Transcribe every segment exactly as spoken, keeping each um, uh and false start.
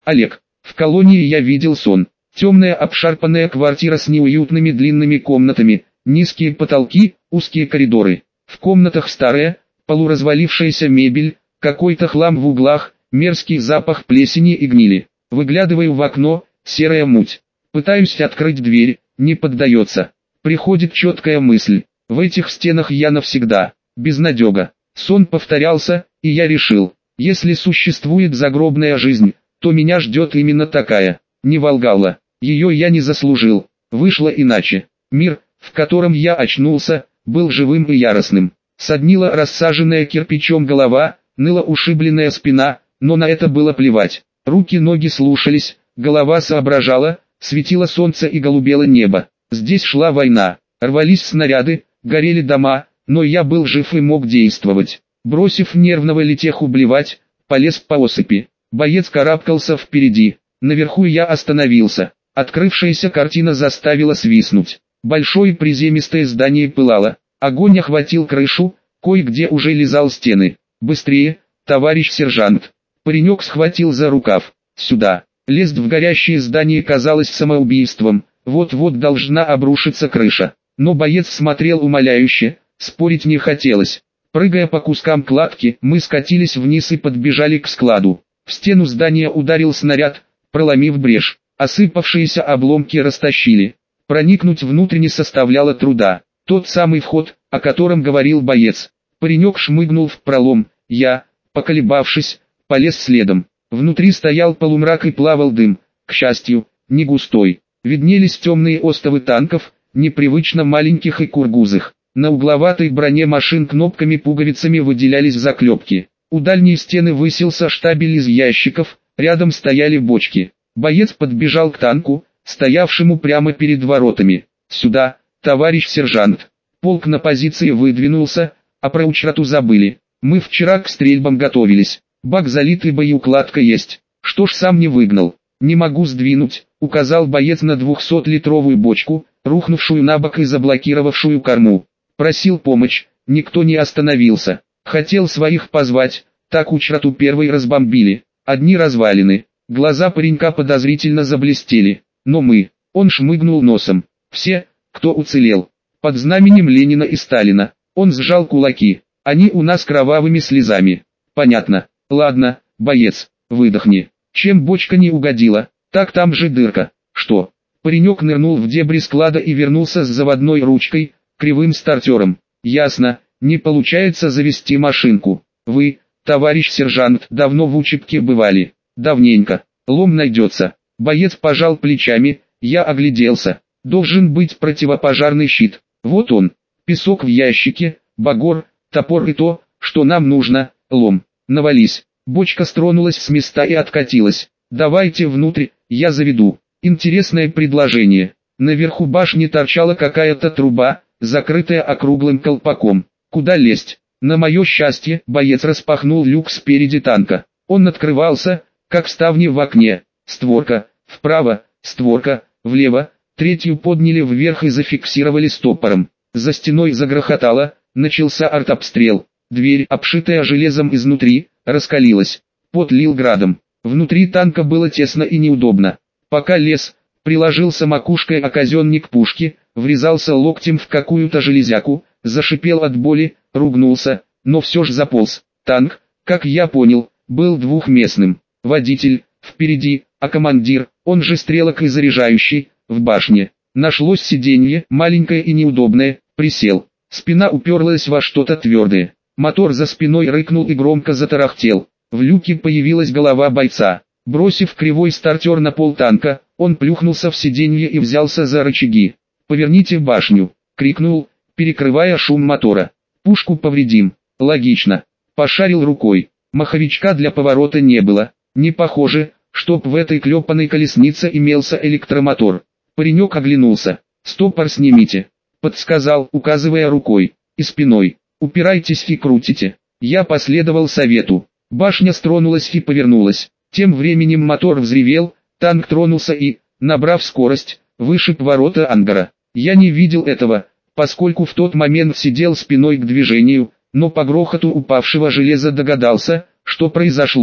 Олег, в колонии я видел сон. Темная обшарпанная квартира с неуютными длинными комнатами, низкие потолки, узкие коридоры. В комнатах старая, полуразвалившаяся мебель, какой-то хлам в углах, мерзкий запах плесени и гнили. Выглядываю в окно, серая муть. Пытаюсь открыть дверь, не поддается. Приходит четкая мысль. В этих стенах я навсегда. Безнадега. Сон повторялся, и я решил, если существует загробная жизнь, то меня ждет именно такая. Не Волгалла. Ее я не заслужил. Вышло иначе. Мир, в котором я очнулся, был живым и яростным. Соднила рассаженная кирпичом голова, ныла ушибленная спина, но на это было плевать. Руки-ноги слушались, голова соображала, светило солнце и голубело небо. Здесь шла война, рвались снаряды, горели дома, но я был жив и мог действовать. Бросив нервного летеху блевать, полез по осыпи. Боец карабкался впереди. Наверху я остановился. Открывшаяся картина заставила свистнуть. Большое приземистое здание пылало. Огонь охватил крышу, кое-где уже лизал стены. «Быстрее, товарищ сержант!» Паренек схватил за рукав. «Сюда!» Лезть в горящее здание казалось самоубийством. Вот-вот должна обрушиться крыша. Но боец смотрел умоляюще, спорить не хотелось. Прыгая по кускам кладки, мы скатились вниз и подбежали к складу. В стену здания ударил снаряд, проломив брешь. Осыпавшиеся обломки растащили. Проникнуть внутрь не составляло труда. Тот самый вход, о котором говорил боец. Паренек шмыгнул в пролом. Я, поколебавшись, полез следом. Внутри стоял полумрак и плавал дым. К счастью, не густой. Виднелись темные остовы танков, непривычно маленьких и кургузых. На угловатой броне машин кнопками-пуговицами выделялись заклепки. У дальней стены высился штабель из ящиков, рядом стояли бочки. Боец подбежал к танку, стоявшему прямо перед воротами. «Сюда, товарищ сержант!» Полк на позиции выдвинулся, а про учрату забыли. Мы вчера к стрельбам готовились. Бак залит и боеукладка есть. Что ж сам не выгнал? «Не могу сдвинуть», — указал боец на двухсотлитровую бочку, рухнувшую на бок и заблокировавшую корму. Просил помощь, никто не остановился. Хотел своих позвать, так учрату первой разбомбили. Одни развалины. Глаза паренька подозрительно заблестели. Но мы, он шмыгнул носом. Все, кто уцелел. Под знаменем Ленина и Сталина. Он сжал кулаки. Они у нас кровавыми слезами. Понятно. Ладно, боец, выдохни. Чем бочка не угодила, так там же дырка. Что? Паренек нырнул в дебри склада и вернулся с заводной ручкой, кривым стартером. Ясно, не получается завести машинку. Вы, товарищ сержант, давно в учебке бывали. Давненько. Лом найдется. Боец пожал плечами, я огляделся. Должен быть противопожарный щит. Вот он. Песок в ящике, багор, топор и то, что нам нужно, лом. Навались. Бочка стронулась с места и откатилась. Давайте внутрь, я заведу. Интересное предложение. Наверху башни торчала какая-то труба, закрытая округлым колпаком. Куда лезть? На мое счастье, боец распахнул люк спереди танка. Он открывался, как ставни в окне. Створка, вправо, створка, влево. Третью подняли вверх и зафиксировали стопором. За стеной загрохотало, начался артобстрел. Дверь, обшитая железом изнутри, раскалилась. Пот лил градом. Внутри танка было тесно и неудобно. Пока лез, приложился макушкой о казенник пушки, врезался локтем в какую-то железяку, зашипел от боли, ругнулся, но все ж заполз. Танк, как я понял, был двухместным. Водитель, впереди, а командир, он же стрелок и заряжающий, в башне. Нашлось сиденье, маленькое и неудобное, присел. Спина уперлась во что-то твердое. Мотор за спиной рыкнул и громко затарахтел. В люке появилась голова бойца. Бросив кривой стартер на пол танка, он плюхнулся в сиденье и взялся за рычаги. «Поверните башню!» — крикнул, перекрывая шум мотора. «Пушку повредим». Логично. Пошарил рукой. Маховичка для поворота не было. Не похоже, чтоб в этой клепанной колеснице имелся электромотор. Паренек оглянулся. «Стопор снимите», — подсказал, указывая рукой. «И спиной. Упирайтесь и крутите». Я последовал совету. Башня стронулась и повернулась. Тем временем мотор взревел, танк тронулся и, набрав скорость, вышиб ворота ангара. Я не видел этого, поскольку в тот момент сидел спиной к движению, но по грохоту упавшего железа догадался, что произошло.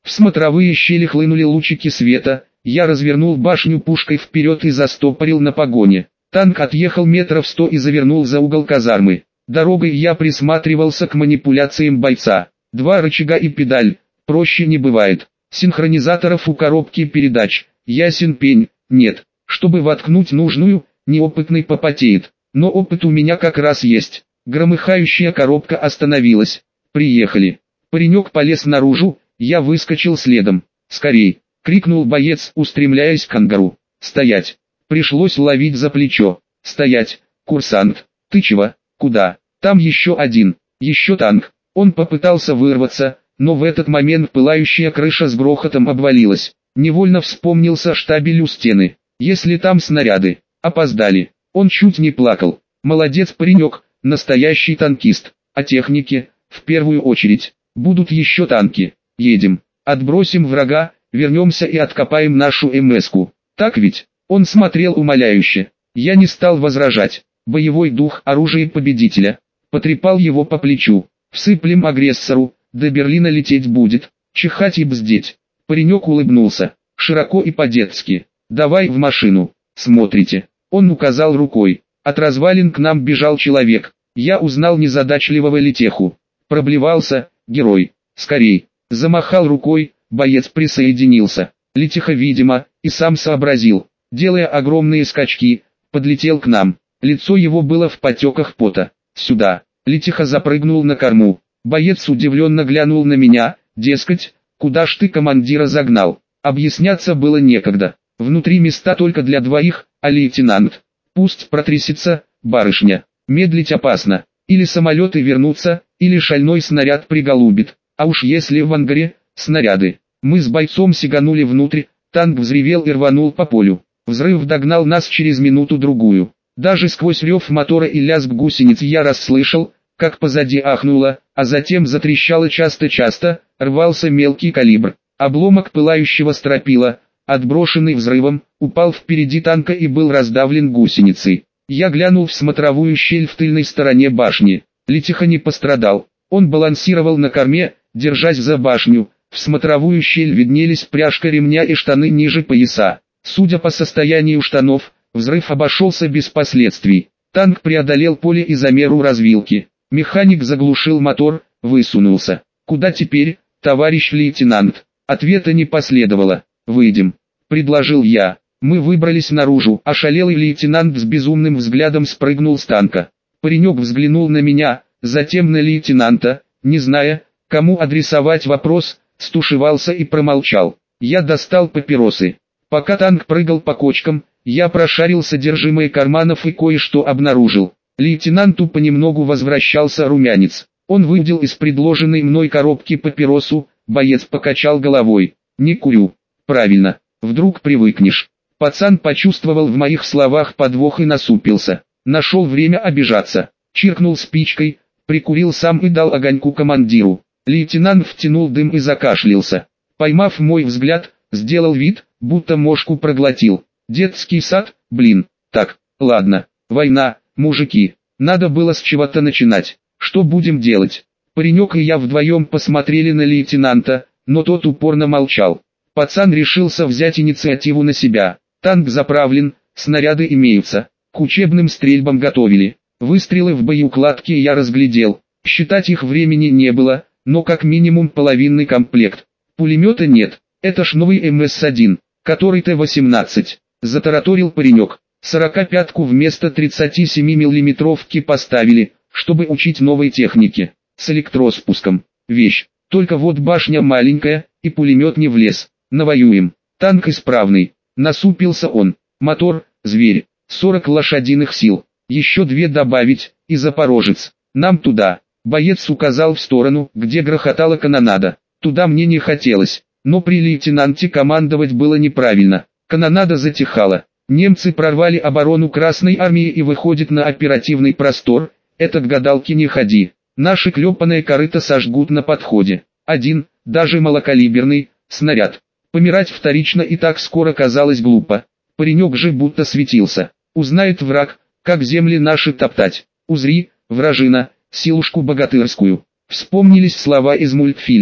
В смотровые щели хлынули лучики света, я развернул башню пушкой вперед и застопорил на погоне. Танк отъехал метров сто и завернул за угол казармы. Дорогой я присматривался к манипуляциям бойца. Два рычага и педаль, проще не бывает. Синхронизаторов у коробки передач, ясен пень, нет. Чтобы воткнуть нужную, неопытный попотеет. Но опыт у меня как раз есть. Громыхающая коробка остановилась. Приехали. Паренек полез наружу, я выскочил следом. «Скорей!» — крикнул боец, устремляясь к ангару. «Стоять!» Пришлось ловить за плечо. «Стоять! Курсант! Ты чего? Куда? Там еще один! Еще танк!» Он попытался вырваться, но в этот момент пылающая крыша с грохотом обвалилась. Невольно вспомнился штабель у стены. «Если там снаряды, опоздали!» Он чуть не плакал. «Молодец паренек, настоящий танкист. О технике, в первую очередь. Будут еще танки. Едем. Отбросим врага, вернемся и откопаем нашу МС-ку. Так ведь?» Он смотрел умоляюще. Я не стал возражать. Боевой дух, оружие победителя. Потрепал его по плечу. «Всыплем агрессору, до Берлина лететь будет. Чихать и бздеть». Паренек улыбнулся. Широко и по-детски. «Давай в машину. Смотрите». Он указал рукой. От развалин к нам бежал человек. Я узнал незадачливого летеху. Проблевался, герой. «Скорей». Замахал рукой, боец присоединился. Летеха, видимо, и сам сообразил. Делая огромные скачки, подлетел к нам. Лицо его было в потеках пота. «Сюда». Летеха запрыгнул на корму. Боец удивленно глянул на меня, дескать, «Куда ж ты командира загнал?» Объясняться было некогда. Внутри места только для двоих, а лейтенант. Пусть протрясется, барышня. Медлить опасно. Или самолеты вернутся, или шальной снаряд приголубит. А уж если в ангаре, снаряды. Мы с бойцом сиганули внутрь, танк взревел и рванул по полю. Взрыв догнал нас через минуту-другую. Даже сквозь рев мотора и лязг гусениц я расслышал, как позади ахнуло, а затем затрещало часто-часто, рвался мелкий калибр. Обломок пылающего стропила, отброшенный взрывом, упал впереди танка и был раздавлен гусеницей. Я глянул в смотровую щель в тыльной стороне башни. Летеха не пострадал. Он балансировал на корме, держась за башню. В смотровую щель виднелись пряжка ремня и штаны ниже пояса. Судя по состоянию штанов, взрыв обошелся без последствий. Танк преодолел поле и замеру развилки. Механик заглушил мотор, высунулся. «Куда теперь, товарищ лейтенант?» Ответа не последовало. «Выйдем», — предложил я. Мы выбрались наружу. Ошалелый лейтенант с безумным взглядом спрыгнул с танка. Паренек взглянул на меня, затем на лейтенанта, не зная, кому адресовать вопрос, стушевался и промолчал. Я достал папиросы. Пока танк прыгал по кочкам, я прошарил содержимое карманов и кое-что обнаружил. Лейтенанту понемногу возвращался румянец. Он выудил из предложенной мной коробки папиросу, боец покачал головой. «Не курю». «Правильно, вдруг привыкнешь». Пацан почувствовал в моих словах подвох и насупился. Нашел время обижаться. Чиркнул спичкой, прикурил сам и дал огоньку командиру. Лейтенант втянул дым и закашлялся. Поймав мой взгляд, сделал вид, будто мошку проглотил. «Детский сад, блин. Так, ладно, война, мужики. Надо было с чего-то начинать. Что будем делать?» Паренек и я вдвоем посмотрели на лейтенанта, но тот упорно молчал. Пацан решился взять инициативу на себя. Танк заправлен, снаряды имеются. К учебным стрельбам готовили. Выстрелы в боеукладке я разглядел. Считать их времени не было, но как минимум половинный комплект. Пулемета нет. Это ж новый эм эс один, который Т восемнадцать. Затараторил паренек. Сорокопятку вместо тридцати семи миллиметровки поставили, чтобы учить новой технике. С электроспуском. Вещь. Только вот башня маленькая, и пулемет не влез. Навоюем. Танк исправный. Насупился он. Мотор, зверь. сорок лошадиных сил. Еще две добавить, и Запорожец. Нам туда. Боец указал в сторону, где грохотала канонада. Туда мне не хотелось, но при лейтенанте командовать было неправильно. Канонада затихала. Немцы прорвали оборону Красной армии и выходят на оперативный простор. Это к гадалке не ходи. Наши клепаные корыто сожгут на подходе. Один, даже малокалиберный, снаряд. Помирать вторично и так скоро казалось глупо. Паренек же будто светился. Узнает враг, как земли наши топтать. Узри, вражина, силушку богатырскую. Вспомнились слова из мультфильма.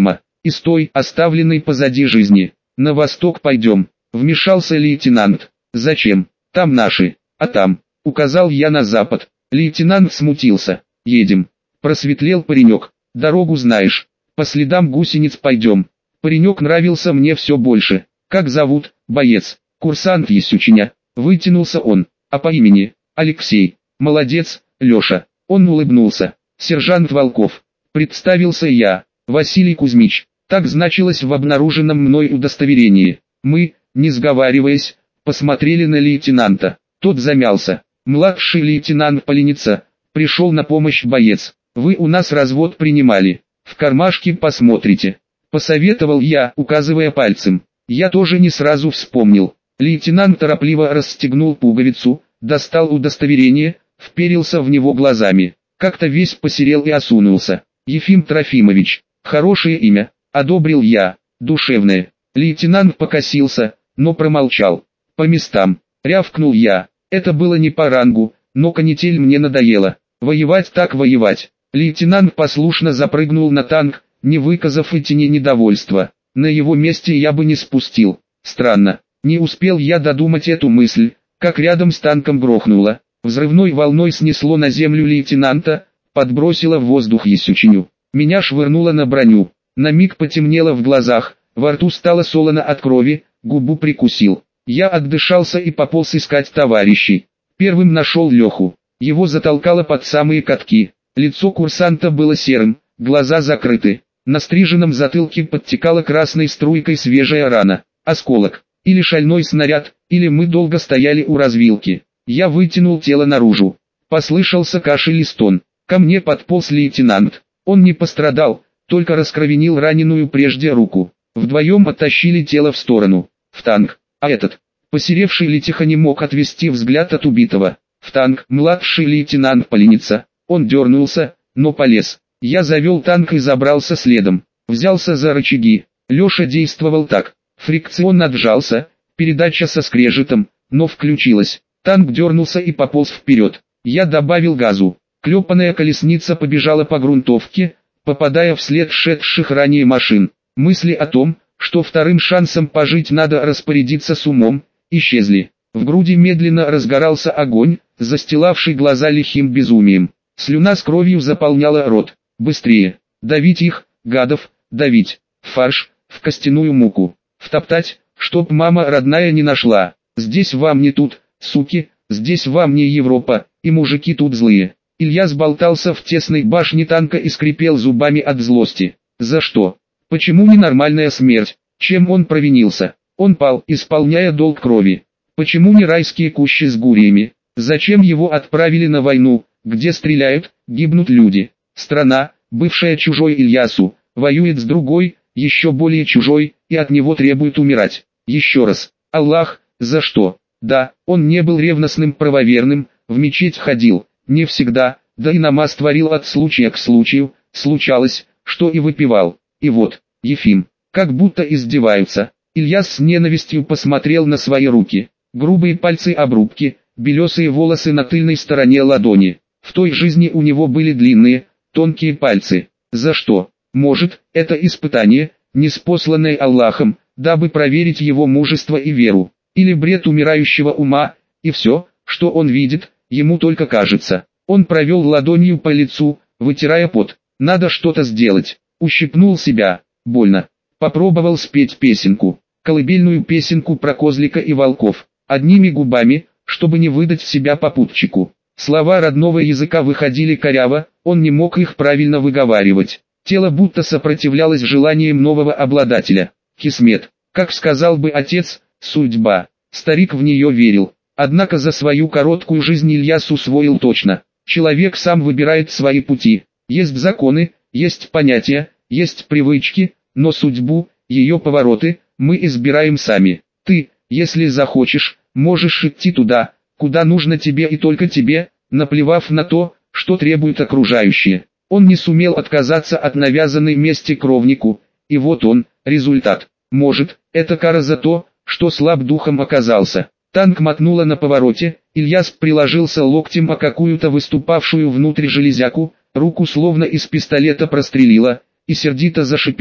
из той, оставленной позади жизни. На восток пойдем, вмешался лейтенант. Зачем? Там наши, а там, указал я на запад. Лейтенант смутился. Едем. Просветлел паренек. Дорогу знаешь. По следам гусениц пойдем. Паренек нравился мне все больше. Как зовут? Боец. Курсант Есючиня. Вытянулся он. А по имени? Алексей. Молодец, Леша. Он улыбнулся. Сержант Волков. Представился я. Василий Кузьмич. Так значилось в обнаруженном мной удостоверении. Мы, не сговариваясь, посмотрели на лейтенанта. Тот замялся. Младший лейтенант Поленица. Пришел на помощь боец. Вы у нас развод принимали. В кармашке посмотрите. Посоветовал я, указывая пальцем. Я тоже не сразу вспомнил. Лейтенант торопливо расстегнул пуговицу, достал удостоверение, вперился в него глазами. Как-то весь посерел и осунулся. Ефим Трофимович. Хорошее имя. Одобрил я. Душевное. Лейтенант покосился, но промолчал. По местам. Рявкнул я. Это было не по рангу, но канитель мне надоела. Воевать так воевать. Лейтенант послушно запрыгнул на танк, не выказав и тени недовольства. На его месте я бы не спустил. Странно. Не успел я додумать эту мысль, как рядом с танком грохнуло. Взрывной волной снесло на землю лейтенанта, подбросило в воздух Есючиню. Меня швырнуло на броню. На миг потемнело в глазах, во рту стало солоно от крови, губу прикусил. Я отдышался и пополз искать товарищей. Первым нашел Леху. Его затолкало под самые катки. Лицо курсанта было серым, глаза закрыты. На стриженном затылке подтекала красной струйкой свежая рана. Осколок. Или шальной снаряд, или мы долго стояли у развилки. Я вытянул тело наружу. Послышался кашель и стон. Ко мне подполз лейтенант. Он не пострадал, только раскровенил раненую прежде руку. Вдвоем оттащили тело в сторону. В танк. А этот, посеревший Летиха, не мог отвести взгляд от убитого. В танк. Младший лейтенант Поленица. Он дернулся, но полез. Я завел танк и забрался следом. Взялся за рычаги. Леша действовал так. Фрикцион отжался, передача со скрежетом, но включилась. Танк дернулся и пополз вперед. Я добавил газу. Клепаная колесница побежала по грунтовке, попадая вслед шедших ранее машин. Мысли о том, что вторым шансом пожить надо распорядиться с умом, исчезли. В груди медленно разгорался огонь, застилавший глаза лихим безумием. Слюна с кровью заполняла рот. Быстрее. Давить их, гадов, давить. В фарш, в костяную муку. Втоптать, чтоб мама родная не нашла. Здесь вам не тут, суки, здесь вам не Европа, и мужики тут злые. Илья сболтался в тесной башне танка и скрипел зубами от злости. За что? Почему ненормальная смерть? Чем он провинился? Он пал, исполняя долг крови. Почему не райские кущи с гуриями? Зачем его отправили на войну, где стреляют, гибнут люди? Страна, бывшая чужой Ильясу, воюет с другой, еще более чужой, и от него требует умирать. Еще раз, Аллах, за что? Да, он не был ревностным правоверным, в мечеть ходил, не всегда, да и намаз творил от случая к случаю, случалось, что и выпивал. И вот, Ефим, как будто издеваются. Ильяс с ненавистью посмотрел на свои руки. Грубые пальцы обрубки, белесые волосы на тыльной стороне ладони. В той жизни у него были длинные, тонкие пальцы. За что? Может, это испытание, ниспосланное Аллахом, дабы проверить его мужество и веру. Или бред умирающего ума, и все, что он видит, ему только кажется. Он провел ладонью по лицу, вытирая пот. Надо что-то сделать. Ущипнул себя. Больно. Попробовал спеть песенку. Колыбельную песенку про козлика и волков. Одними губами, чтобы не выдать себя попутчику. Слова родного языка выходили коряво, он не мог их правильно выговаривать. Тело будто сопротивлялось желаниям нового обладателя. Кисмет. Как сказал бы отец, судьба. Старик в нее верил. Однако за свою короткую жизнь Ильяс усвоил точно. Человек сам выбирает свои пути. Есть законы, есть понятия, есть привычки, но судьбу, ее повороты, мы избираем сами. Ты, если захочешь, можешь идти туда, куда нужно тебе и только тебе, наплевав на то, что требуют окружающие. Он не сумел отказаться от навязанной мести кровнику, и вот он, результат. Может, это кара за то, что слаб духом оказался. Танк мотнуло на повороте, Ильяс приложился локтем о какую-то выступавшую внутрь железяку, руку словно из пистолета прострелило, и сердито зашипел.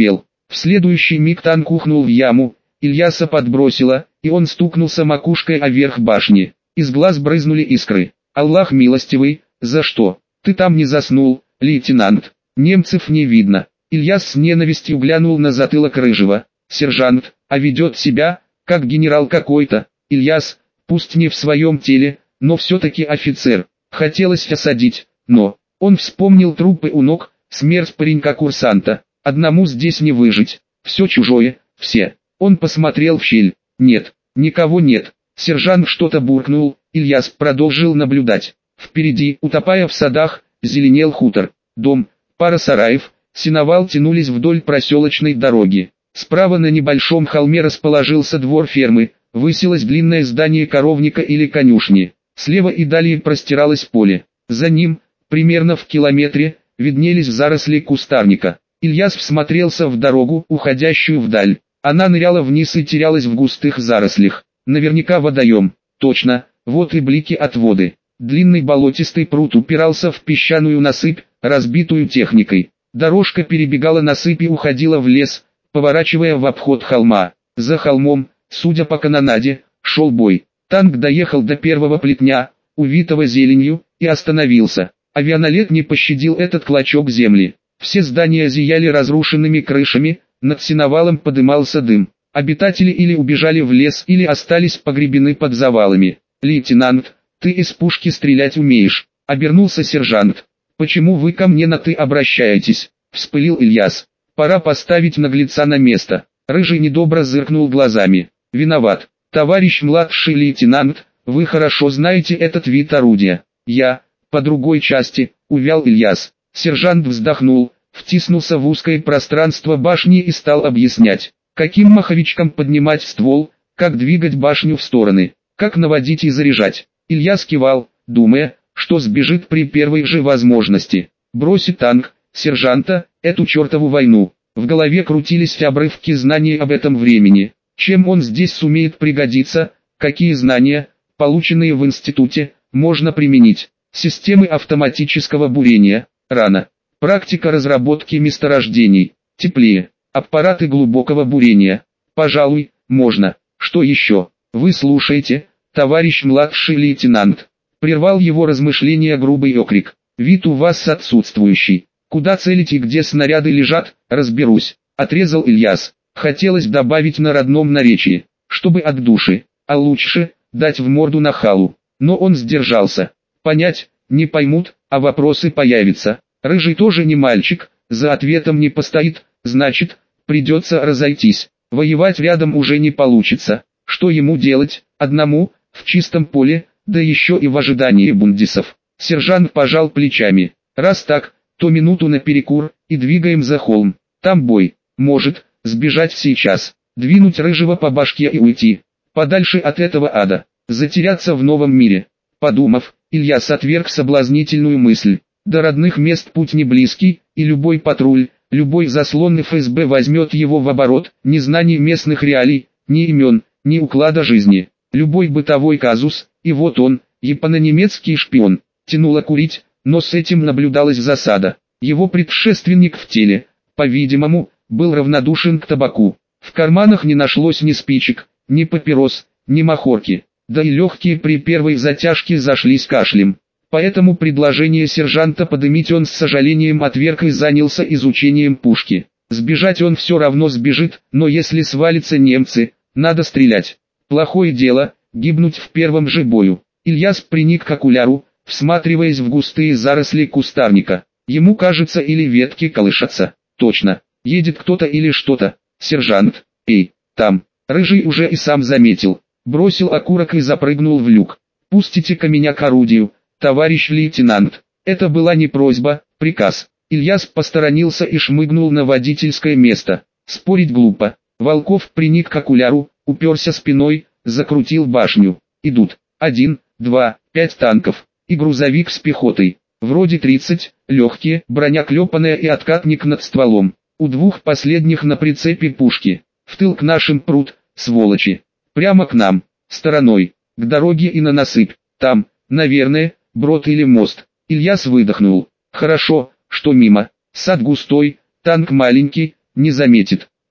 В следующий миг танк ухнул в яму, Ильяса подбросило, и он стукнулся макушкой о верх башни. Из глаз брызнули искры. Аллах милостивый, за что? Ты там не заснул, лейтенант? Немцев не видно. Ильяс с ненавистью глянул на затылок Рыжего. Сержант, а ведет себя, как генерал какой-то. Ильяс, пусть не в своем теле, но все-таки офицер. Хотелось осадить, но... Он вспомнил трупы у ног, смерть паренька-курсанта. Одному здесь не выжить. Все чужое, все. Он посмотрел в щель. Нет, никого нет. Сержант что-то буркнул, Ильяс продолжил наблюдать. Впереди, утопая в садах, зеленел хутор. Дом, пара сараев, сеновал тянулись вдоль проселочной дороги. Справа на небольшом холме расположился двор фермы, высилось длинное здание коровника или конюшни. Слева и далее простиралось поле. За ним, примерно в километре, виднелись заросли кустарника. Ильяс всмотрелся в дорогу, уходящую вдаль. Она ныряла вниз и терялась в густых зарослях. Наверняка водоем. Точно, вот и блики от воды. Длинный болотистый пруд упирался в песчаную насыпь, разбитую техникой. Дорожка перебегала насыпь и уходила в лес, поворачивая в обход холма. За холмом, судя по канонаде, шел бой. Танк доехал до первого плетня, увитого зеленью, и остановился. Авианолет не пощадил этот клочок земли. Все здания зияли разрушенными крышами, над сеновалом подымался дым. Обитатели или убежали в лес, или остались погребены под завалами. «Лейтенант, ты из пушки стрелять умеешь?» — обернулся сержант. «Почему вы ко мне на «ты» обращаетесь?» — вспылил Ильяс. «Пора поставить наглеца на место». Рыжий недобро зыркнул глазами. «Виноват, товарищ младший лейтенант, вы хорошо знаете этот вид орудия». «Я, по другой части», — увял Ильяс. Сержант вздохнул, втиснулся в узкое пространство башни и стал объяснять, каким маховичком поднимать ствол, как двигать башню в стороны, как наводить и заряжать. Ильяс кивал, думая, что сбежит при первой же возможности. Бросит танк, сержанта, эту чертову войну. В голове крутились обрывки знаний об этом времени. Чем он здесь сумеет пригодиться, какие знания, полученные в институте, можно применить. Системы автоматического бурения. Рано. Практика разработки месторождений. Теплее. Аппараты глубокого бурения. Пожалуй, можно. Что еще? Вы слушаете, товарищ младший лейтенант. Прервал его размышления грубый окрик. Вид у вас отсутствующий. Куда целить и где снаряды лежат, разберусь. Отрезал Ильяс. Хотелось добавить на родном наречии, чтобы от души, а лучше, дать в морду нахалу. Но он сдержался. Понять, не поймут, а вопросы появятся. Рыжий тоже не мальчик, за ответом не постоит, значит, придется разойтись. Воевать рядом уже не получится. Что ему делать, одному, в чистом поле, да еще и в ожидании бундисов? Сержант пожал плечами. Раз так, то минуту на перекур, и двигаем за холм. Там бой. Может, сбежать сейчас, двинуть Рыжего по башке и уйти. Подальше от этого ада. Затеряться в новом мире. Подумав, Ильяс отверг соблазнительную мысль. До родных мест путь не близкий, и любой патруль, любой заслон эф эс бэ возьмет его в оборот, ни знаний местных реалий, ни имен, ни уклада жизни. Любой бытовой казус, и вот он, японо-немецкий шпион. Тянуло курить, но с этим наблюдалась засада. Его предшественник в теле, по-видимому, был равнодушен к табаку. В карманах не нашлось ни спичек, ни папирос, ни махорки. Да и легкие при первой затяжке зашлись кашлем. Поэтому предложение сержанта подымить он с сожалением отверг и занялся изучением пушки. Сбежать он все равно сбежит, но если свалятся немцы, надо стрелять. Плохое дело, гибнуть в первом же бою. Ильяс приник к окуляру, всматриваясь в густые заросли кустарника. Ему кажется, или ветки колышатся. Точно, едет кто-то или что-то. Сержант, эй, там. Рыжий уже и сам заметил. Бросил окурок и запрыгнул в люк. Пустите-ка меня к орудию, товарищ лейтенант. Это была не просьба, приказ. Ильяс посторонился и шмыгнул на водительское место. Спорить глупо. Волков приник к окуляру, уперся спиной, закрутил башню. Идут. Один, два, пять танков. И грузовик с пехотой. Вроде тридцать, легкие, броня клепаная и откатник над стволом. У двух последних на прицепе пушки. В тыл к нашим прут, сволочи. Прямо к нам, стороной, к дороге и на насыпь. Там, наверное, брод или мост. Ильяс выдохнул. Хорошо, что мимо. Сад густой, танк маленький, не заметит.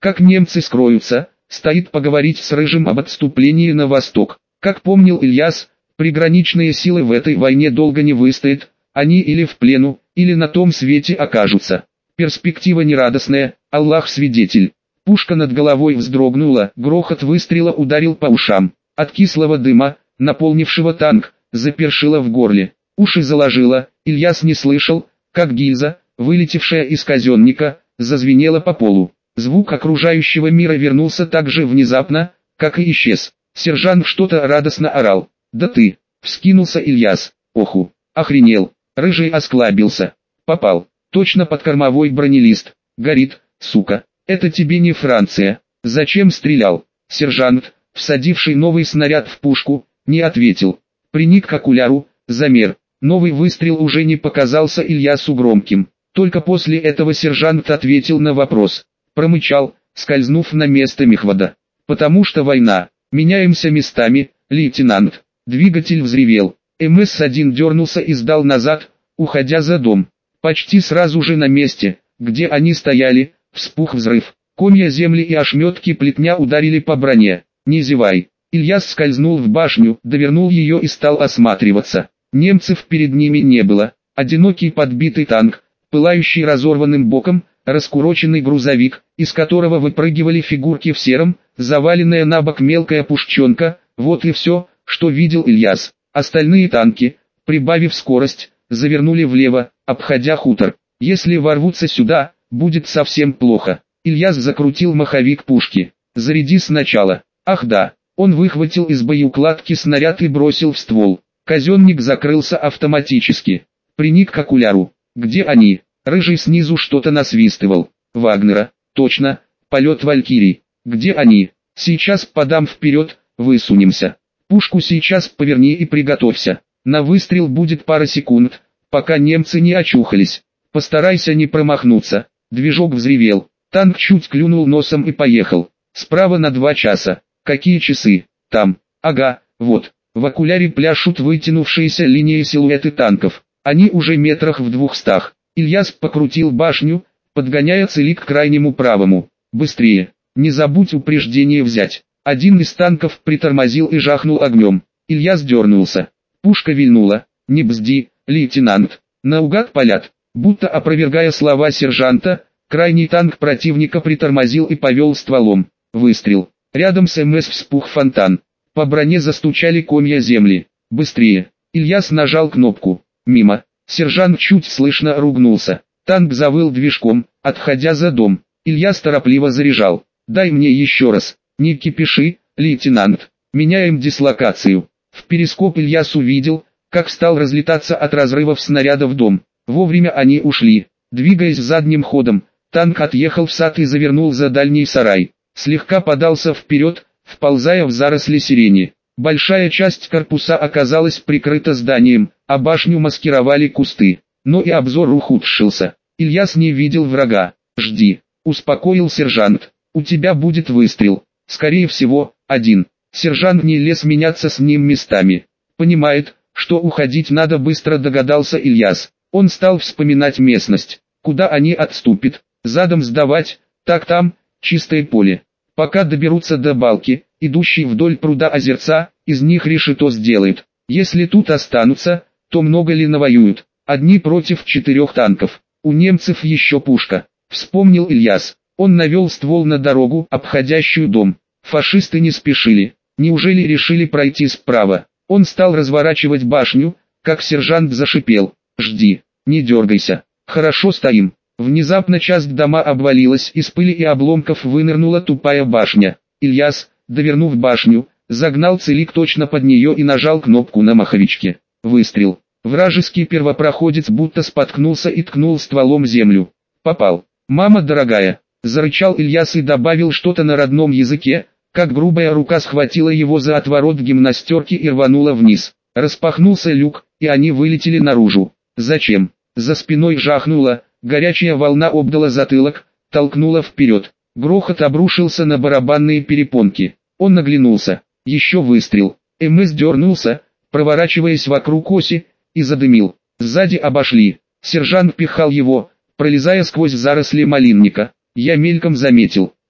Как немцы скроются, стоит поговорить с Рыжим об отступлении на восток. Как помнил Ильяс, приграничные силы в этой войне долго не выстоят, они или в плену, или на том свете окажутся. Перспектива нерадостная, Аллах свидетель. Пушка над головой вздрогнула, грохот выстрела ударил по ушам. От кислого дыма, наполнившего танк, запершило в горле. Уши заложило, Ильяс не слышал, как гильза, вылетевшая из казенника, зазвенела по полу. Звук окружающего мира вернулся так же внезапно, как и исчез. Сержант что-то радостно орал. «Да ты!» — вскинулся Ильяс. «Оху! Охренел!» Рыжий осклабился. «Попал! Точно под кормовой бронелист! Горит, сука! Это тебе не Франция! Зачем стрелял?» Сержант, всадивший новый снаряд в пушку, не ответил. Приник к окуляру, замер. Новый выстрел уже не показался Ильясу громким. Только после этого сержант ответил на вопрос. Промычал, скользнув на место мехвода. «Потому что война. Меняемся местами, лейтенант». Двигатель взревел. эм эс один дернулся и сдал назад, уходя за дом. Почти сразу же на месте, где они стояли, вспух взрыв. Комья земли и ошметки плетня ударили по броне. «Не зевай». Ильяс скользнул в башню, довернул ее и стал осматриваться. Немцев перед ними не было. Одинокий подбитый танк, пылающий разорванным боком, раскуроченный грузовик, из которого выпрыгивали фигурки в сером, заваленная на бок мелкая пушченка, вот и все, что видел Ильяс. Остальные танки, прибавив скорость, завернули влево, обходя хутор. Если ворвутся сюда, будет совсем плохо. Ильяс закрутил маховик пушки. «Заряди сначала». Ах да, он выхватил из боеукладки снаряд и бросил в ствол. Казенник закрылся автоматически. Приник к окуляру. «Где они?» Рыжий снизу что-то насвистывал. «Вагнера, точно, полет Валькирий. Где они?» «Сейчас подам вперед, высунемся. Пушку сейчас поверни и приготовься. На выстрел будет пара секунд, пока немцы не очухались. Постарайся не промахнуться». Движок взревел. Танк чуть клюнул носом и поехал. Справа на два часа. Какие часы? Там. Ага, вот. В окуляре пляшут вытянувшиеся линии силуэты танков. Они уже метрах в двухстах. Ильяс покрутил башню, подгоняя целик к крайнему правому. «Быстрее! Не забудь упреждение взять!» Один из танков притормозил и жахнул огнем. Ильяс дернулся. Пушка вильнула. «Не бзди, лейтенант! Наугад палят!» Будто опровергая слова сержанта, крайний танк противника притормозил и повел стволом. Выстрел. Рядом с эм эс вспух фонтан. По броне застучали комья земли. «Быстрее!» Ильяс нажал кнопку. Мимо. Сержант чуть слышно ругнулся. Танк завыл движком, отходя за дом. Ильяс торопливо заряжал. «Дай мне еще раз. Не кипиши, лейтенант. Меняем дислокацию». В перископ Ильяс увидел, как стал разлетаться от разрывов снарядов дом. Вовремя они ушли. Двигаясь задним ходом, танк отъехал в сад и завернул за дальний сарай. Слегка подался вперед, вползая в заросли сирени. Большая часть корпуса оказалась прикрыта зданием, а башню маскировали кусты. Но и обзор ухудшился. Ильяс не видел врага. «Жди», — успокоил сержант. «У тебя будет выстрел. Скорее всего, один». Сержант не лез меняться с ним местами. Понимает, что уходить надо быстро, догадался Ильяс. Он стал вспоминать местность. Куда они отступят? Задом сдавать, так там, чистое поле. Пока доберутся до балки, идущей вдоль пруда озерца, из них решето сделает. Если тут останутся, то много ли навоюют? Одни против четырех танков. У немцев еще пушка. Вспомнил Ильяс. Он навел ствол на дорогу, обходящую дом. Фашисты не спешили. Неужели решили пройти справа? Он стал разворачивать башню, как сержант зашипел. «Жди, не дергайся. Хорошо стоим». Внезапно часть дома обвалилась, из пыли и обломков вынырнула тупая башня. Ильяс, довернув башню, загнал целик точно под нее и нажал кнопку на маховичке. Выстрел. Вражеский первопроходец будто споткнулся и ткнул стволом землю. Попал. «Мама дорогая!» — зарычал Ильяс и добавил что-то на родном языке, как грубая рука схватила его за отворот гимнастерки и рванула вниз. Распахнулся люк, и они вылетели наружу. «Зачем?» За спиной жахнуло, горячая волна обдала затылок, толкнула вперед. Грохот обрушился на барабанные перепонки. Он наглянулся. Еще выстрел. эм эс дернулся, проворачиваясь вокруг оси, и задымил. Сзади обошли. Сержант пихал его, пролезая сквозь заросли малинника. Я мельком заметил.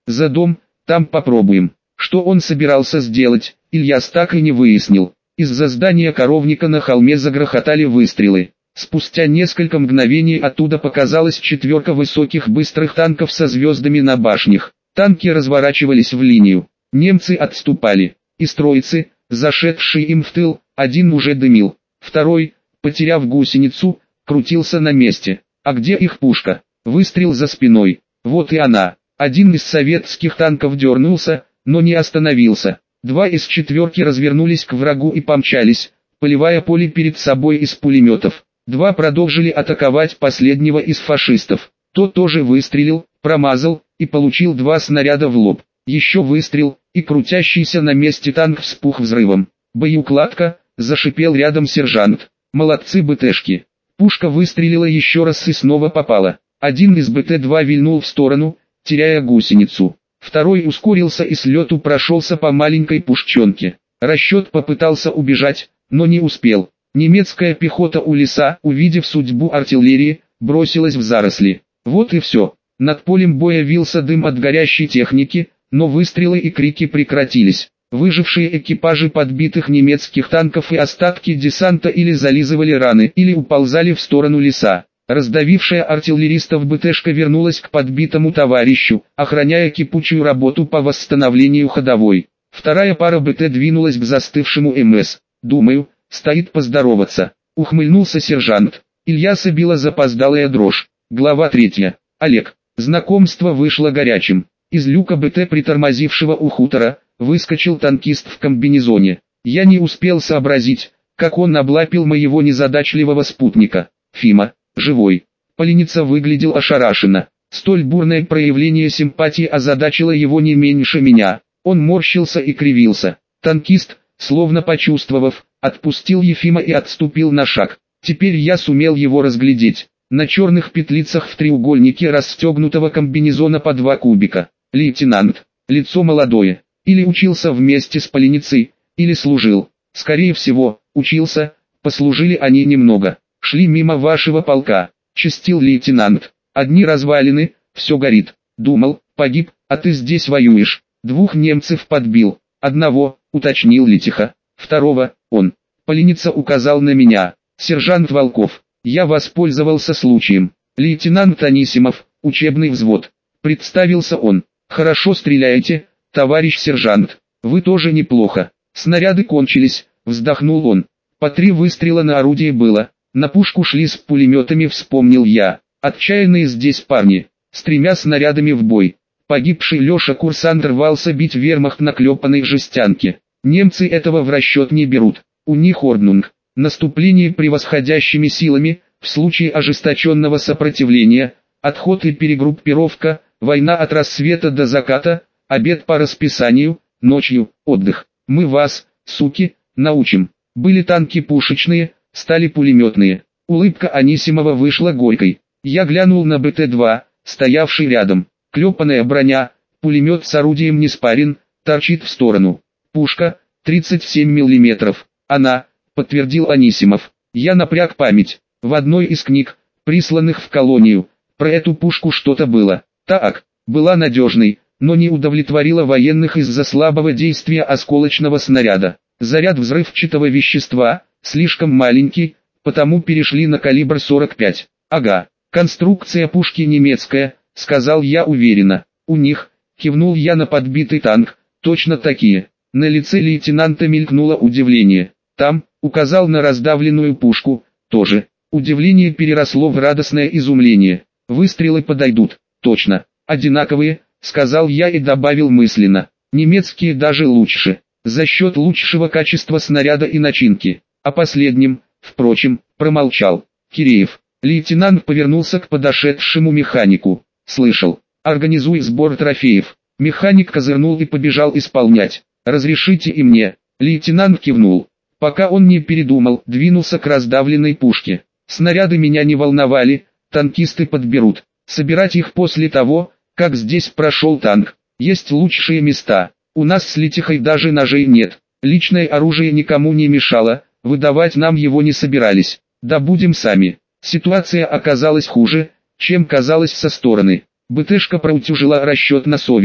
За дом, там попробуем. Что он собирался сделать, Ильяс так и не выяснил. Из-за здания коровника на холме загрохотали выстрелы. Спустя несколько мгновений оттуда показалась четверка высоких быстрых танков со звездами на башнях. Танки разворачивались в линию. Немцы отступали. Из троицы, зашедший им в тыл, один уже дымил. Второй, потеряв гусеницу, крутился на месте. А где их пушка? Выстрел за спиной. Вот и она. Один из советских танков дернулся, но не остановился. Два из четверки развернулись к врагу и помчались, поливая поле перед собой из пулеметов. Два продолжили атаковать последнего из фашистов. Тот тоже выстрелил, промазал и получил два снаряда в лоб. Еще выстрел, и крутящийся на месте танк вспух взрывом. Боеукладка, зашипел рядом сержант. Молодцы БТшки. Пушка выстрелила еще раз и снова попала. Один из БТ два вильнул в сторону, теряя гусеницу. Второй ускорился и с лету прошелся по маленькой пушченке. Расчет попытался убежать, но не успел. Немецкая пехота у леса, увидев судьбу артиллерии, бросилась в заросли. Вот и все. Над полем боя вился дым от горящей техники, но выстрелы и крики прекратились. Выжившие экипажи подбитых немецких танков и остатки десанта или зализывали раны, или уползали в сторону леса. Раздавившая артиллеристов БТшка вернулась к подбитому товарищу, охраняя кипучую работу по восстановлению ходовой. Вторая пара БТ двинулась к застывшему МС. «Думаю, стоит поздороваться», — ухмыльнулся сержант. Ильяса била запоздалая дрожь. Глава третья. Олег. Знакомство вышло горячим. Из люка БТ, притормозившего у хутора, выскочил танкист в комбинезоне. Я не успел сообразить, как он облапил моего незадачливого спутника. Фима, живой. Поленица выглядел ошарашенно. Столь бурное проявление симпатии озадачило его не меньше меня. Он морщился и кривился. Танкист, словно почувствовав, отпустил Ефима и отступил на шаг. Теперь я сумел его разглядеть. На черных петлицах в треугольнике расстегнутого комбинезона по два кубика. Лейтенант. Лицо молодое. Или учился вместе с Поленицей, или служил. Скорее всего, учился, послужили они немного. Шли мимо вашего полка. Чистил лейтенант. Одни развалины, все горит. Думал, погиб, а ты здесь воюешь. Двух немцев подбил. Одного, уточнил Летиха. Второго, он. Поленица указал на меня. Сержант Волков. Я воспользовался случаем. Лейтенант Анисимов, учебный взвод. Представился он. Хорошо стреляете, товарищ сержант. Вы тоже неплохо. Снаряды кончились, вздохнул он. По три выстрела на орудие было. На пушку шли с пулеметами, вспомнил я. Отчаянные здесь парни. С тремя снарядами в бой. Погибший Леша-курсант рвался бить вермахт на клепанной жестянке. Немцы этого в расчет не берут. У них орднунг. Наступление превосходящими силами, в случае ожесточенного сопротивления, отход и перегруппировка, война от рассвета до заката, обед по расписанию, ночью, отдых. Мы вас, суки, научим. Были танки пушечные, стали пулеметные. Улыбка Анисимова вышла горькой. Я глянул на БТ два, стоявший рядом. Клепаная броня, пулемет с орудием не спарен, торчит в сторону. Пушка, тридцать семь миллиметров. Она, подтвердил Анисимов. Я напряг память. В одной из книг, присланных в колонию, про эту пушку что-то было. Так, была надежной, но не удовлетворила военных из-за слабого действия осколочного снаряда. Заряд взрывчатого вещества, слишком маленький, потому перешли на калибр сорок пять. Ага, конструкция пушки немецкая, сказал я уверенно. У них, кивнул я на подбитый танк, точно такие. На лице лейтенанта мелькнуло удивление. Там, указал на раздавленную пушку, тоже. Удивление переросло в радостное изумление. Выстрелы подойдут, точно. Одинаковые, сказал я и добавил мысленно. Немецкие даже лучше. За счет лучшего качества снаряда и начинки. О последнем, впрочем, промолчал. Киреев. Лейтенант повернулся к подошедшему механику. Слышал. Организуй сбор трофеев. Механик козырнул и побежал исполнять. Разрешите и мне. Лейтенант кивнул. Пока он не передумал, двинулся к раздавленной пушке. Снаряды меня не волновали, танкисты подберут. Собирать их после того, как здесь прошел танк. Есть лучшие места. У нас с Летихой даже ножей нет. Личное оружие никому не мешало, выдавать нам его не собирались. Добудем сами. Ситуация оказалась хуже, чем казалось со стороны. БТшка проутюжила расчет на совесть.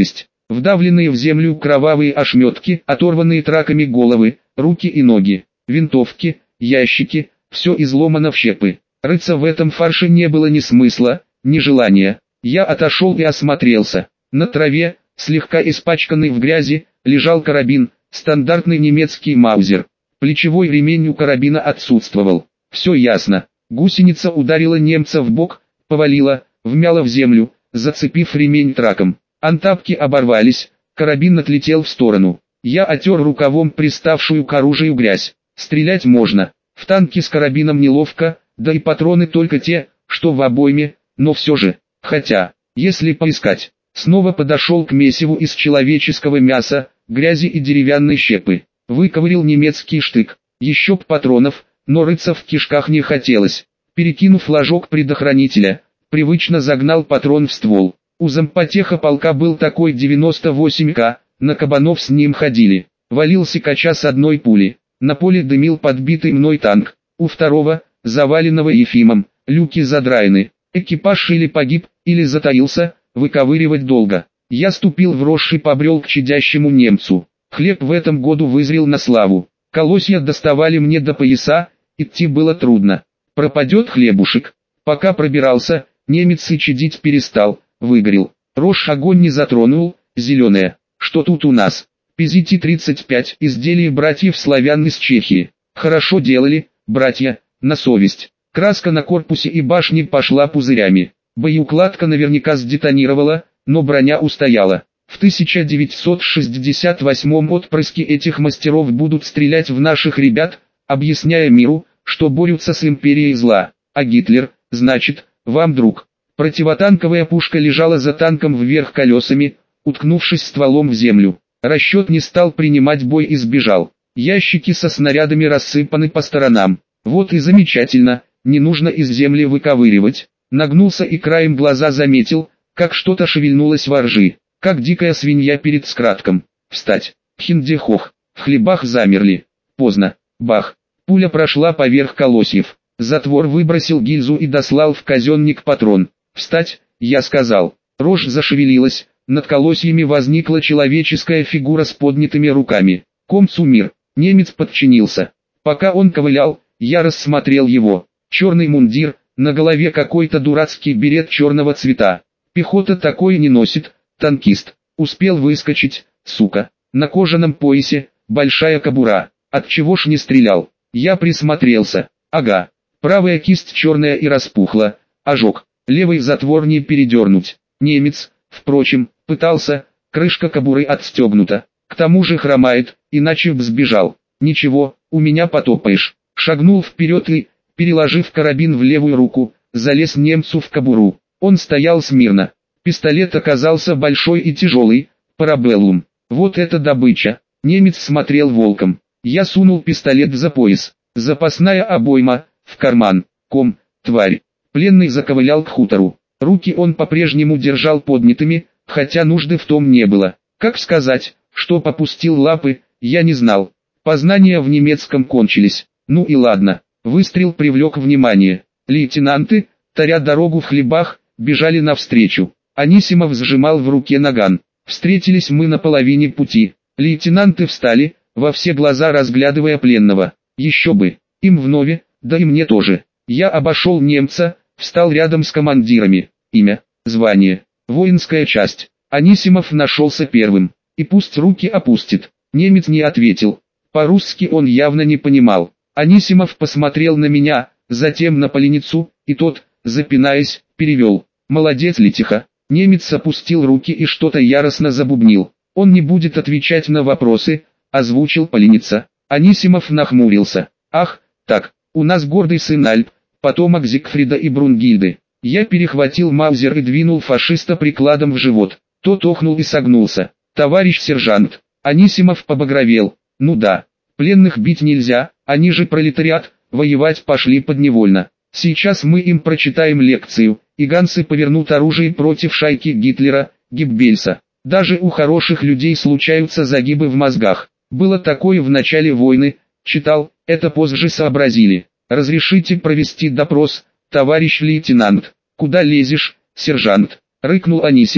Вдавленные в землю кровавые ошметки, оторванные траками головы, руки и ноги, винтовки, ящики, все изломано в щепы. Рыться в этом фарше не было ни смысла, ни желания. Я отошел и осмотрелся. На траве, слегка испачканный в грязи, лежал карабин, стандартный немецкий маузер. Плечевой ремень у карабина отсутствовал. Все ясно. Гусеница ударила немца в бок, повалила, вмяла в землю, зацепив ремень траком. Антапки оборвались, карабин отлетел в сторону. Я отер рукавом приставшую к оружию грязь. Стрелять можно. В танке с карабином неловко, да и патроны только те, что в обойме, но все же. Хотя, если поискать. Снова подошел к месиву из человеческого мяса, грязи и деревянной щепы. Выковырил немецкий штык. Еще б патронов, но рыться в кишках не хотелось. Перекинув флажок предохранителя, привычно загнал патрон в ствол. У зампотеха полка был такой девяносто восемь ка, на кабанов с ним ходили. Валил сикача с одной пули. На поле дымил подбитый мной танк. У второго, заваленного Ефимом, люки задраены. Экипаж или погиб, или затаился, выковыривать долго. Я ступил в рожь и побрел к чадящему немцу. Хлеб в этом году вызрел на славу. Колосья доставали мне до пояса, идти было трудно. Пропадет хлебушек. Пока пробирался, немец и чадить перестал, выгорел. Рожь огонь не затронул, зеленая. Что тут у нас? Пизити тридцать пять, изделие братьев славян из Чехии. Хорошо делали, братья, на совесть. Краска на корпусе и башне пошла пузырями. Боеукладка наверняка сдетонировала, но броня устояла. В тысяча девятьсот шестьдесят восьмом отпрыски этих мастеров будут стрелять в наших ребят, объясняя миру, что борются с империей зла. А Гитлер, значит, вам друг. Противотанковая пушка лежала за танком вверх колесами, уткнувшись стволом в землю. Расчет не стал принимать бой и сбежал. Ящики со снарядами рассыпаны по сторонам. Вот и замечательно, не нужно из земли выковыривать. Нагнулся и краем глаза заметил, как что-то шевельнулось во ржи, как дикая свинья перед скратком. Встать. Хиндехох. В хлебах замерли. Поздно. Бах. Пуля прошла поверх колосьев. Затвор выбросил гильзу и дослал в казенник патрон. Встать, я сказал. Рожь зашевелилась, над колосьями возникла человеческая фигура с поднятыми руками. Комцумир. Немец подчинился. Пока он ковылял, я рассмотрел его. Черный мундир, на голове какой-то дурацкий берет черного цвета. Пехота такое не носит, танкист. Успел выскочить, сука. На кожаном поясе, большая кобура. Отчего ж не стрелял? Я присмотрелся. Ага. Правая кисть черная и распухла. Ожог. Левый затвор не передернуть. Немец, впрочем, пытался, крышка кобуры отстегнута. К тому же хромает, иначе б сбежал. Ничего, у меня потопаешь. Шагнул вперед и, переложив карабин в левую руку, залез немцу в кобуру. Он стоял смирно. Пистолет оказался большой и тяжелый, парабеллум. Вот это добыча. Немец смотрел волком. Я сунул пистолет за пояс. Запасная обойма, в карман. Ком, тварь. Пленный заковылял к хутору. Руки он по-прежнему держал поднятыми, хотя нужды в том не было. Как сказать, что попустил лапы, я не знал. Познания в немецком кончились. Ну и ладно. Выстрел привлек внимание. Лейтенанты, таря дорогу в хлебах, бежали навстречу. Анисимов сжимал в руке наган. Встретились мы на половине пути. Лейтенанты встали, во все глаза разглядывая пленного. Еще бы. Им вновь, да и мне тоже. Я обошел немца, встал рядом с командирами. Имя, звание, воинская часть. Анисимов нашелся первым. И пусть руки опустит. Немец не ответил. По-русски он явно не понимал. Анисимов посмотрел на меня, затем на поленицу, и тот, запинаясь, перевел. «Молодец, Летиха». Немец опустил руки и что-то яростно забубнил. Он не будет отвечать на вопросы, озвучил поленица. Анисимов нахмурился. «Ах, так, у нас гордый сын Альп, потомок Зигфрида и Брунгильды». Я перехватил маузер и двинул фашиста прикладом в живот. Тот охнул и согнулся. «Товарищ сержант». Анисимов побагровел. «Ну да, пленных бить нельзя, они же пролетариат, воевать пошли подневольно. Сейчас мы им прочитаем лекцию, и ганцы повернут оружие против шайки Гитлера, Геббельса. Даже у хороших людей случаются загибы в мозгах. Было такое в начале войны, читал, это позже сообразили. Разрешите провести допрос, товарищ лейтенант». «Куда лезешь, сержант?» — рыкнул Анисимов.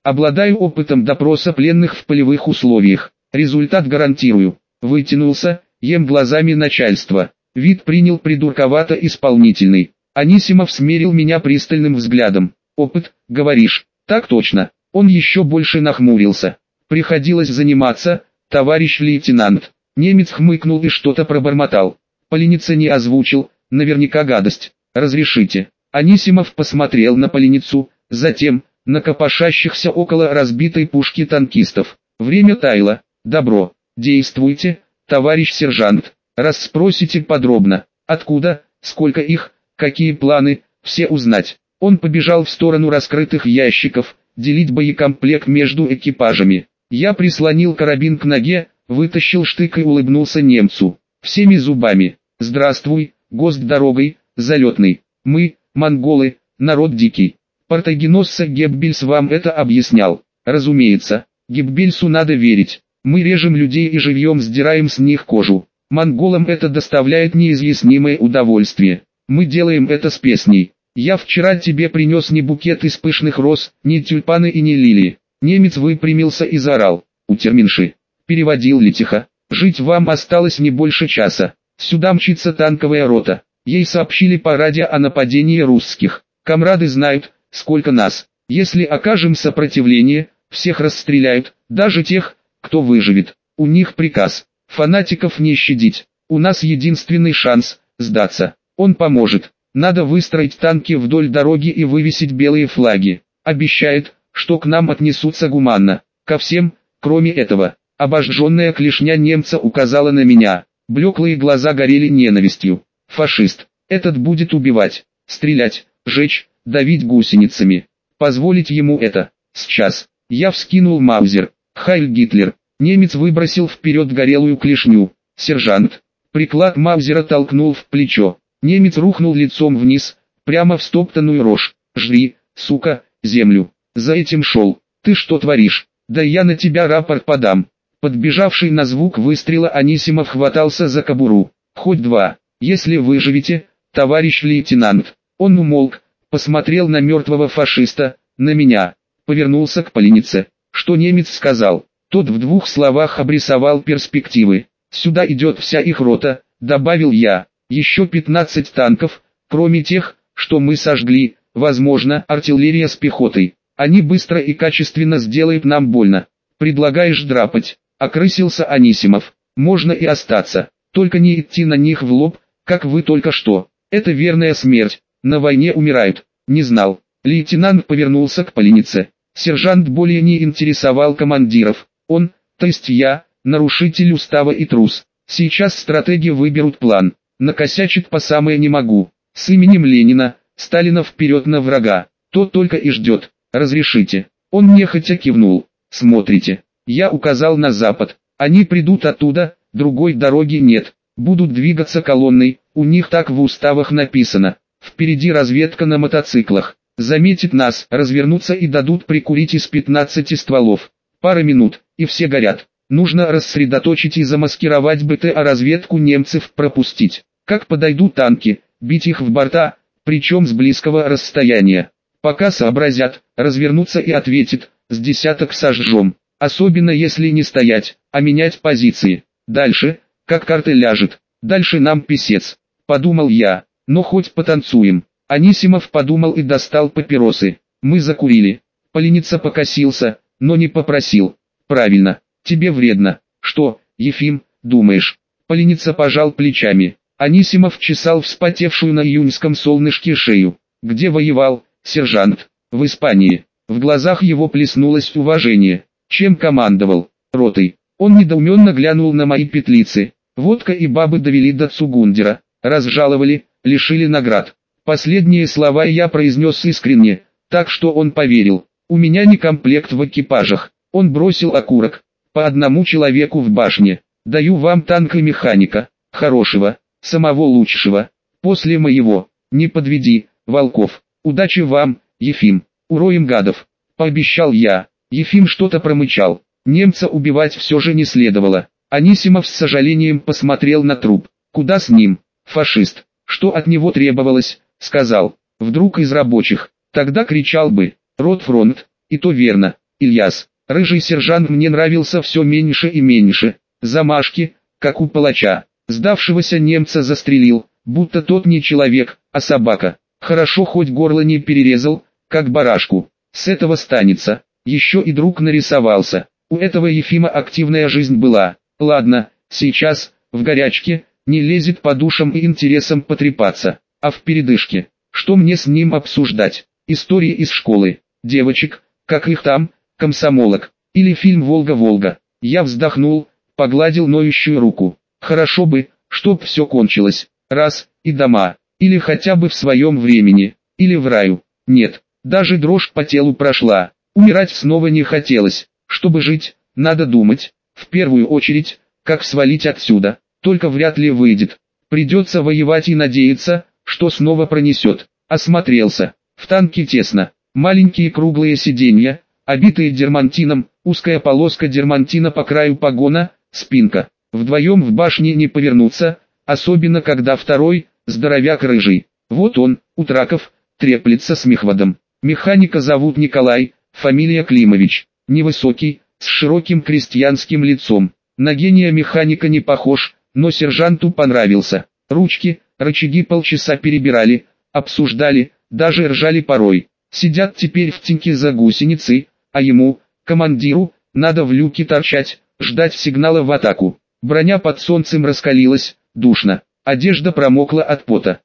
Обладаю опытом допроса пленных в полевых условиях. Результат гарантирую. Вытянулся, ем глазами начальства. Вид принял придурковато-исполнительный. Анисимов смерил меня пристальным взглядом. «Опыт, говоришь?» «Так точно». Он еще больше нахмурился. «Приходилось заниматься, товарищ лейтенант». Немец хмыкнул и что-то пробормотал. Полениться не озвучил, наверняка гадость. «Разрешите». Анисимов посмотрел на поленицу, затем на копошащихся около разбитой пушки танкистов. Время таяло. «Добро. Действуйте, товарищ сержант. Раз спросите подробно, откуда, сколько их, какие планы, все узнать». Он побежал в сторону раскрытых ящиков, делить боекомплект между экипажами. Я прислонил карабин к ноге, вытащил штык и улыбнулся немцу. Всеми зубами. «Здравствуй, гость дорогой, залетный. Мы, монголы, народ дикий. Партагеносца Геббельс вам это объяснял?» «Разумеется, Геббельсу надо верить. Мы режем людей и живьем сдираем с них кожу. Монголам это доставляет неизъяснимое удовольствие. Мы делаем это с песней. Я вчера тебе принес не букет из пышных роз, не тюльпаны и не лилии». Немец выпрямился и заорал. «У терминши». Переводил Летиха. «Жить вам осталось не больше часа. Сюда мчится танковая рота. Ей сообщили по радио о нападении русских. Комрады знают, сколько нас. Если окажем сопротивление, всех расстреляют, даже тех, кто выживет. У них приказ. Фанатиков не щадить. У нас единственный шанс – сдаться. Он поможет. Надо выстроить танки вдоль дороги и вывесить белые флаги. Обещает, что к нам отнесутся гуманно. Ко всем, кроме этого». Обожженная клешня немца указала на меня. Блеклые глаза горели ненавистью. «Фашист. Этот будет убивать, стрелять, жечь, давить гусеницами. Позволить ему это. Сейчас». Я вскинул маузер. «Хайль Гитлер». Немец выбросил вперед горелую клешню. «Сержант». Приклад маузера толкнул в плечо. Немец рухнул лицом вниз, прямо в стоптанную рожь. «Жри, сука, землю. За этим шел. Ты что творишь? Да я на тебя рапорт подам». Подбежавший на звук выстрела Анисимов хватался за кобуру. «Хоть два, если выживете, товарищ лейтенант». Он умолк, посмотрел на мертвого фашиста, на меня, повернулся к поленице. Что немец сказал? Тот в двух словах обрисовал перспективы. «Сюда идет вся их рота», добавил я. «Еще пятнадцать танков, кроме тех, что мы сожгли, возможно, артиллерия с пехотой. Они быстро и качественно сделают нам больно. Предлагаешь драпать?» Окрысился Анисимов. «Можно и остаться, только не идти на них в лоб, как вы только что. Это верная смерть, на войне умирают». «Не знал». Лейтенант повернулся к поленице. Сержант более не интересовал командиров. Он, то есть я, нарушитель устава и трус. Сейчас стратеги выберут план. Накосячить по самое не могу. С именем Ленина, Сталина вперед на врага. Тот только и ждет. «Разрешите». Он нехотя кивнул. «Смотрите». Я указал на запад. «Они придут оттуда, другой дороги нет. Будут двигаться колонной, у них так в уставах написано. Впереди разведка на мотоциклах. Заметят нас, развернутся и дадут прикурить из пятнадцати стволов. Пара минут, и все горят. Нужно рассредоточить и замаскировать БТ, а разведку немцев пропустить. Как подойдут танки, бить их в борта, причем с близкого расстояния. Пока сообразят, развернутся и ответят, с десяток сожжем. Особенно если не стоять, а менять позиции. Дальше, как карта ляжет, дальше нам писец. Подумал я, но хоть потанцуем». Анисимов подумал и достал папиросы. Мы закурили. Поленица покосился, но не попросил. «Правильно, тебе вредно». «Что, Ефим, думаешь?» Поленица пожал плечами. Анисимов чесал вспотевшую на июньском солнышке шею. «Где воевал, сержант?» «В Испании». В глазах его плеснулось уважение. «Чем командовал?» «Ротой». Он недоуменно глянул на мои петлицы. Водка и бабы довели до Цугундера, разжаловали, лишили наград. Последние слова я произнес искренне, так что он поверил. «У меня не комплект в экипажах». Он бросил окурок. «По одному человеку в башне. Даю вам танк и механика. Хорошего, самого лучшего. После моего. Не подведи, Волков. Удачи вам, Ефим. Уроем гадов», пообещал я. Ефим что-то промычал. Немца убивать все же не следовало. Анисимов с сожалением посмотрел на труп. «Куда с ним? Фашист. Что от него требовалось?» Сказал. «Вдруг из рабочих. Тогда кричал бы. Ротфронт. И то верно. Ильяс. Рыжий сержант мне нравился все меньше и меньше. Замашки, как у палача. Сдавшегося немца застрелил, будто тот не человек, а собака. Хорошо хоть горло не перерезал, как барашку. С этого станется. Еще и друг нарисовался. У этого Ефима активная жизнь была. Ладно, сейчас, в горячке, не лезет по душам и интересам потрепаться. А в передышке, что мне с ним обсуждать? Истории из школы, девочек, как их там, комсомолок, или фильм «Волга-Волга». Я вздохнул, погладил ноющую руку. Хорошо бы, чтоб все кончилось, раз, и дома, или хотя бы в своем времени, или в раю. Нет, даже дрожь по телу прошла, умирать снова не хотелось. Чтобы жить, надо думать, в первую очередь, как свалить отсюда, только вряд ли выйдет. Придется воевать и надеяться, что снова пронесет. Осмотрелся, в танке тесно, маленькие круглые сиденья, обитые дермантином, узкая полоска дермантина по краю погона, спинка. Вдвоем в башне не повернуться, особенно когда второй, здоровяк рыжий. Вот он, у траков, треплется с мехводом. Механика зовут Николай, фамилия Климович. Невысокий, с широким крестьянским лицом. На гения механика не похож, но сержанту понравился. Ручки, рычаги полчаса перебирали, обсуждали, даже ржали порой. Сидят теперь в теньке за гусеницей, а ему, командиру, надо в люке торчать, ждать сигнала в атаку. Броня под солнцем раскалилась, душно. Одежда промокла от пота.